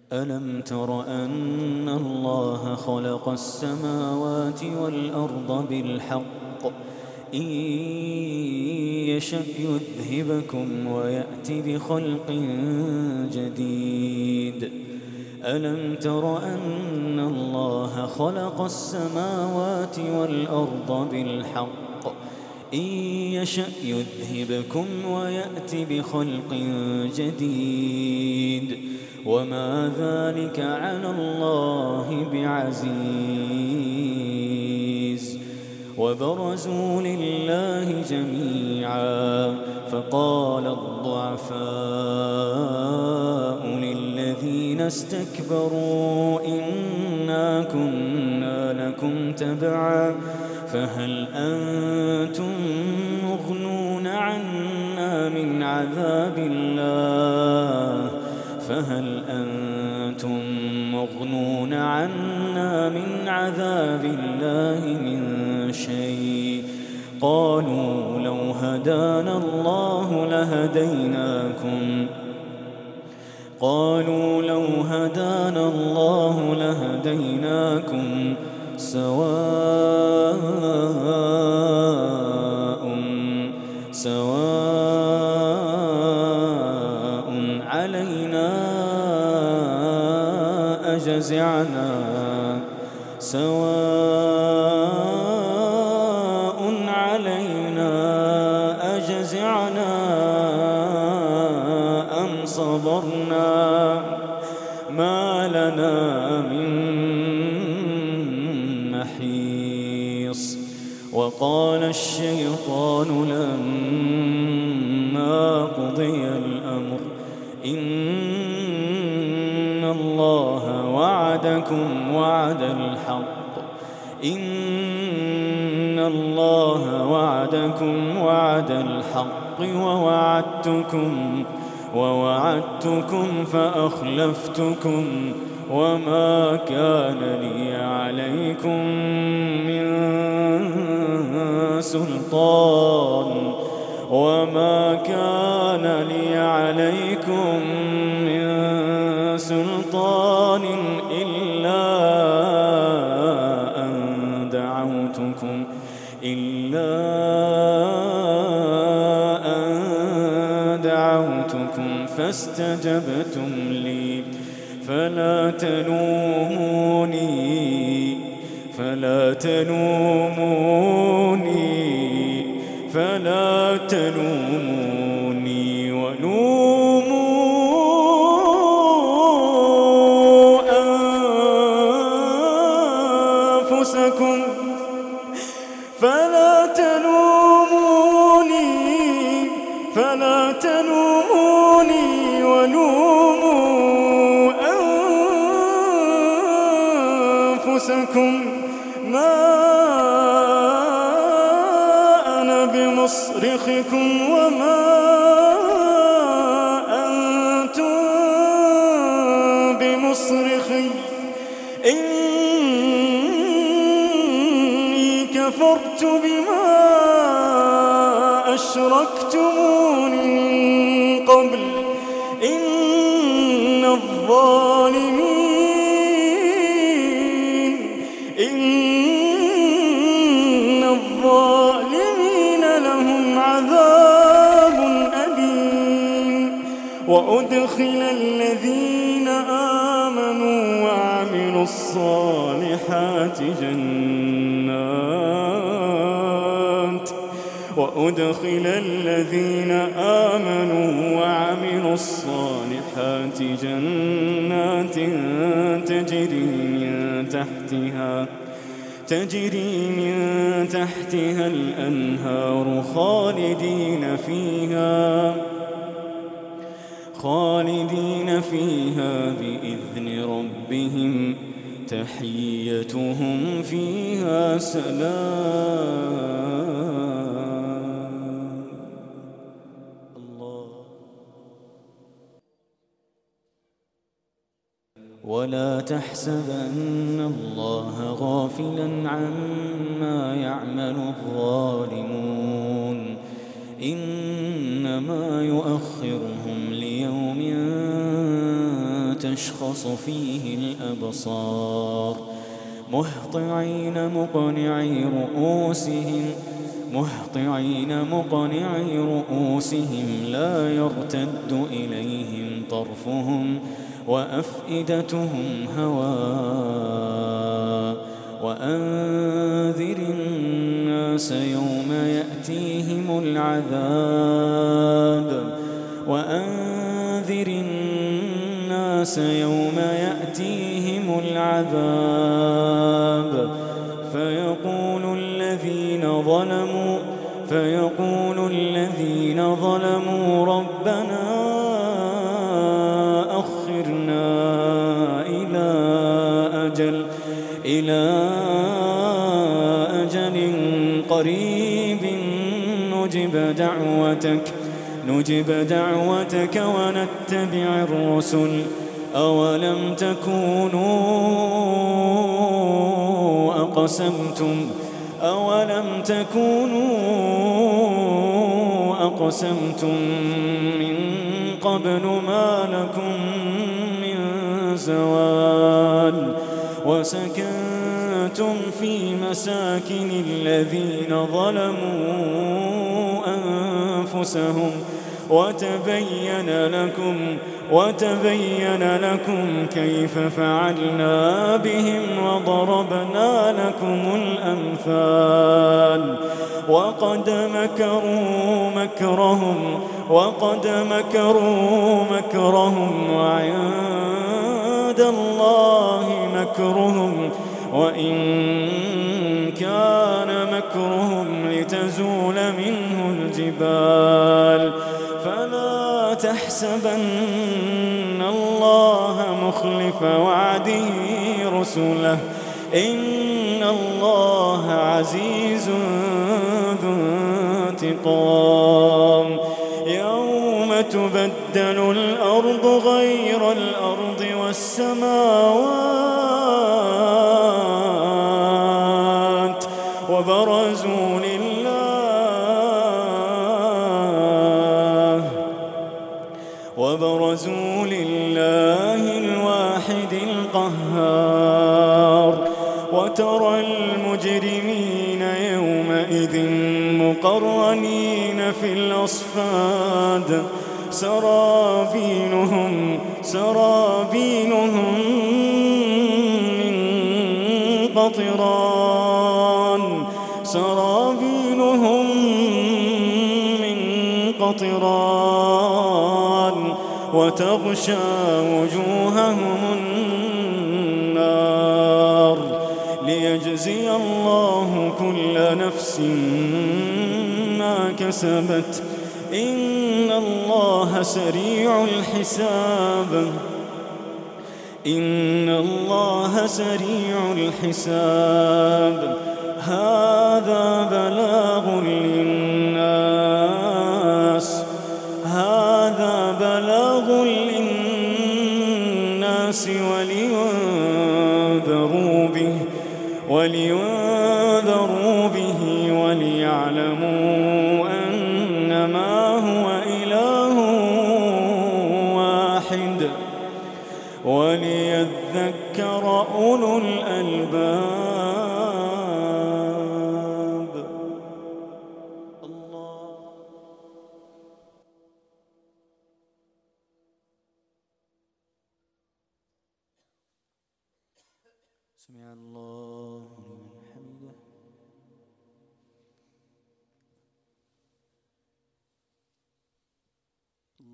ألم تر أن الله خلق السماوات والأرض بالحق إن يشأ يذهبكم ويأت بخلق جديد. ألم تر أن الله خلق السماوات والأرض بالحق إن يشأ يذهبكم ويأت بخلق جديد وما ذلك على الله بعزيز. وبرزوا لله جميعا فقال الضعفاء للذين استكبروا إنا كنا لكم تبعا فهل أنتم مغنون عنا من عذاب الله من شيء. قالوا لو هدانا الله لهديناكم سواء علينا أجزعنا أم صبرنا ما لنا من محيص. وقال الشيطان لما قضي الأمر إن الله وعدكم وعد الحق ووعدتكم فأخلفتكم وما كان لي عليكم من سلطان إلا أن دعوتكم فاستجبتم لي فلا تلوموني ولوموا أنفسكم ما أنا بمصرخكم وما أنتم بمصرخي إني كفرت بما أشركتمون من قبل إن الظالمين لهم عذاب أليم. وأدخل الذين آمنوا وعملوا الصالحات جنات تجري من تحتها الأنهار خالدين فيها بإذن ربهم تحيتهم فيها سلام. الله. ولا تحسبن الله غافلا عما يعمل الظالمون إنما يؤخرهم ليوم تشخص فيه الأبصار مهطعين مقنعي رؤوسهم لا يرتد إليهم طرفهم وأفئدتهم هواء وأنذر الناس يوم يأتيهم العذاب فيقول الذين ظلموا ربنا أخرنا إلى أجل قريب نجب دعوتك ونتبع الرسل أولم تكونوا أقسمتم من قبل ما لكم من زوال وسكنتم في مساكن الذين ظلموا أنفسهم وتبين لكم كيف فعلنا بهم وضربنا لكم الأمثال وقد مكروا مكرهم وعند الله مكرهم وإن كان مكرهم لتزول منه الجبال فلا تحسبن الله مخلف وعده رسله إن الله عزيز ذو انتقام يوم تبدل الأرض غير الأرض والسماوات وبرزوا لله الواحد القهار وترى المجرمين يومئذ مقرنين في الأصفاد سرابيلهم من قطران وتغشى وجوههم النار ليجزي الله كل نفس ما كسبت إن الله سريع الحساب هذا بلاغ للناس ولينذروا به وليعلموا أنما هو إله واحد وليذكر أولو الألباب. الله سمع الله